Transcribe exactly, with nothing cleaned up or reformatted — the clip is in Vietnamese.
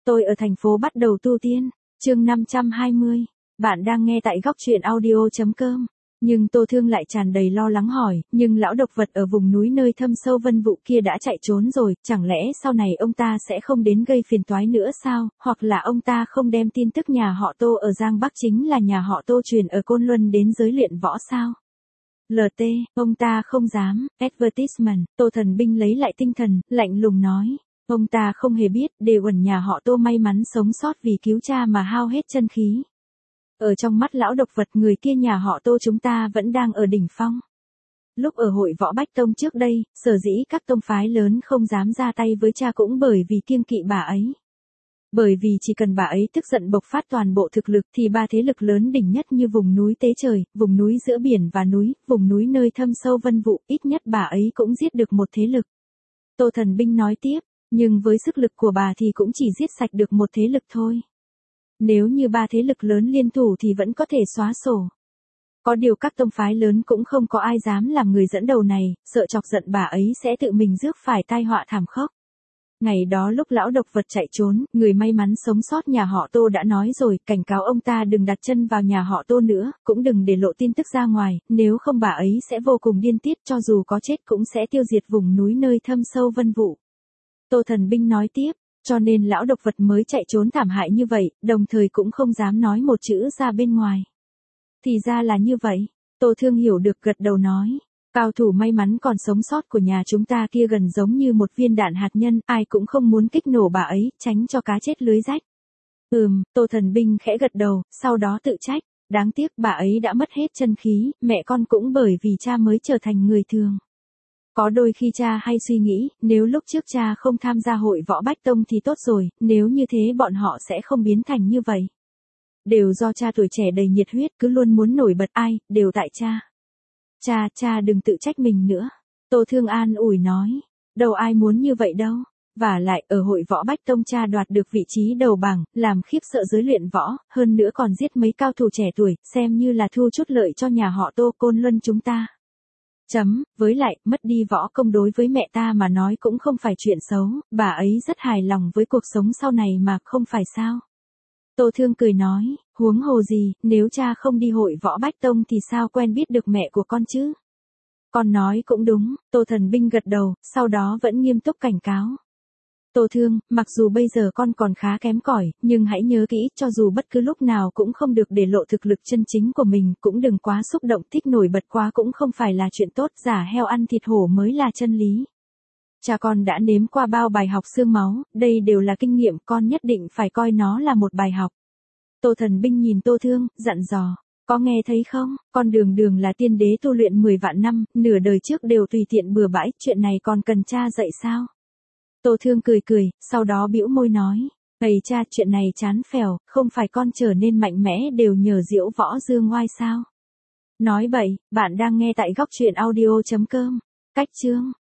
Tôi ở thành phố bắt đầu tu tiên, chương năm trăm hai mươi. Bạn đang nghe tại góc truyện audio chấm com. Nhưng Tô Thương lại tràn đầy lo lắng hỏi, nhưng lão độc vật ở vùng núi nơi thâm sâu vân vụ kia đã chạy trốn rồi, chẳng lẽ sau này ông ta sẽ không đến gây phiền toái nữa sao, hoặc là ông ta không đem tin tức nhà họ Tô ở Giang Bắc chính là nhà họ Tô truyền ở Côn Luân đến giới luyện võ sao? lờ tê, ông ta không dám, advertisement, Tô Thần Binh lấy lại tinh thần, lạnh lùng nói. Ông ta không hề biết, đề uẩn nhà họ Tô may mắn sống sót vì cứu cha mà hao hết chân khí. Ở trong mắt lão độc vật người kia nhà họ Tô chúng ta vẫn đang ở đỉnh phong. Lúc ở hội võ Bách Tông trước đây, sở dĩ các tông phái lớn không dám ra tay với cha cũng bởi vì kiêng kỵ bà ấy. Bởi vì chỉ cần bà ấy tức giận bộc phát toàn bộ thực lực thì ba thế lực lớn đỉnh nhất như vùng núi Tế Trời, vùng núi giữa biển và núi, vùng núi nơi thâm sâu vân vụ, ít nhất bà ấy cũng giết được một thế lực. Tô Thần Binh nói tiếp, nhưng với sức lực của bà thì cũng chỉ giết sạch được một thế lực thôi. Nếu như ba thế lực lớn liên thủ thì vẫn có thể xóa sổ. Có điều các tông phái lớn cũng không có ai dám làm người dẫn đầu này, sợ chọc giận bà ấy sẽ tự mình rước phải tai họa thảm khốc. Ngày đó lúc lão độc vật chạy trốn, người may mắn sống sót nhà họ Tô đã nói rồi, cảnh cáo ông ta đừng đặt chân vào nhà họ Tô nữa, cũng đừng để lộ tin tức ra ngoài, nếu không bà ấy sẽ vô cùng điên tiết, cho dù có chết cũng sẽ tiêu diệt vùng núi nơi thâm sâu vân vụ. Tô Thần Binh nói tiếp, cho nên lão độc vật mới chạy trốn thảm hại như vậy, đồng thời cũng không dám nói một chữ ra bên ngoài. Thì ra là như vậy, Tô Thương hiểu được gật đầu nói. Cao thủ may mắn còn sống sót của nhà chúng ta kia gần giống như một viên đạn hạt nhân, ai cũng không muốn kích nổ bà ấy, tránh cho cá chết lưới rách. Ừm, Tô Thần Binh khẽ gật đầu, sau đó tự trách, đáng tiếc bà ấy đã mất hết chân khí, mẹ con cũng bởi vì cha mới trở thành người thường. Có đôi khi cha hay suy nghĩ, nếu lúc trước cha không tham gia hội võ Bách Tông thì tốt rồi, nếu như thế bọn họ sẽ không biến thành như vậy. Đều do cha tuổi trẻ đầy nhiệt huyết cứ luôn muốn nổi bật ai, đều tại cha. Cha, cha đừng tự trách mình nữa. Tô Thương an ủi nói, đâu ai muốn như vậy đâu. Và lại ở hội võ Bách Tông cha đoạt được vị trí đầu bảng, làm khiếp sợ giới luyện võ, hơn nữa còn giết mấy cao thủ trẻ tuổi, xem như là thu chút lợi cho nhà họ Tô Côn Luân chúng ta. Chấm, với lại, mất đi võ công đối với mẹ ta mà nói cũng không phải chuyện xấu, bà ấy rất hài lòng với cuộc sống sau này mà không phải sao. Tô Thương cười nói, huống hồ gì, nếu cha không đi hội võ Bách Tông thì sao quen biết được mẹ của con chứ? Con nói cũng đúng, Tô Thần Binh gật đầu, sau đó vẫn nghiêm túc cảnh cáo. Tô Thương, mặc dù bây giờ con còn khá kém cỏi, nhưng hãy nhớ kỹ, cho dù bất cứ lúc nào cũng không được để lộ thực lực chân chính của mình, cũng đừng quá xúc động, thích nổi bật quá cũng không phải là chuyện tốt, giả heo ăn thịt hổ mới là chân lý. Cha con đã nếm qua bao bài học xương máu, đây đều là kinh nghiệm, con nhất định phải coi nó là một bài học. Tô Thần Binh nhìn Tô Thương, dặn dò, có nghe thấy không, con Đường Đường là tiên đế tu luyện mười vạn năm, nửa đời trước đều tùy tiện bừa bãi, chuyện này còn cần cha dạy sao? Tô Thương cười cười, sau đó bĩu môi nói, ầy cha, chuyện này chán phèo, không phải con trở nên mạnh mẽ đều nhờ diễu võ dương ngoai sao? Nói bậy, bạn đang nghe tại góc truyện audio chấm com. Cách chương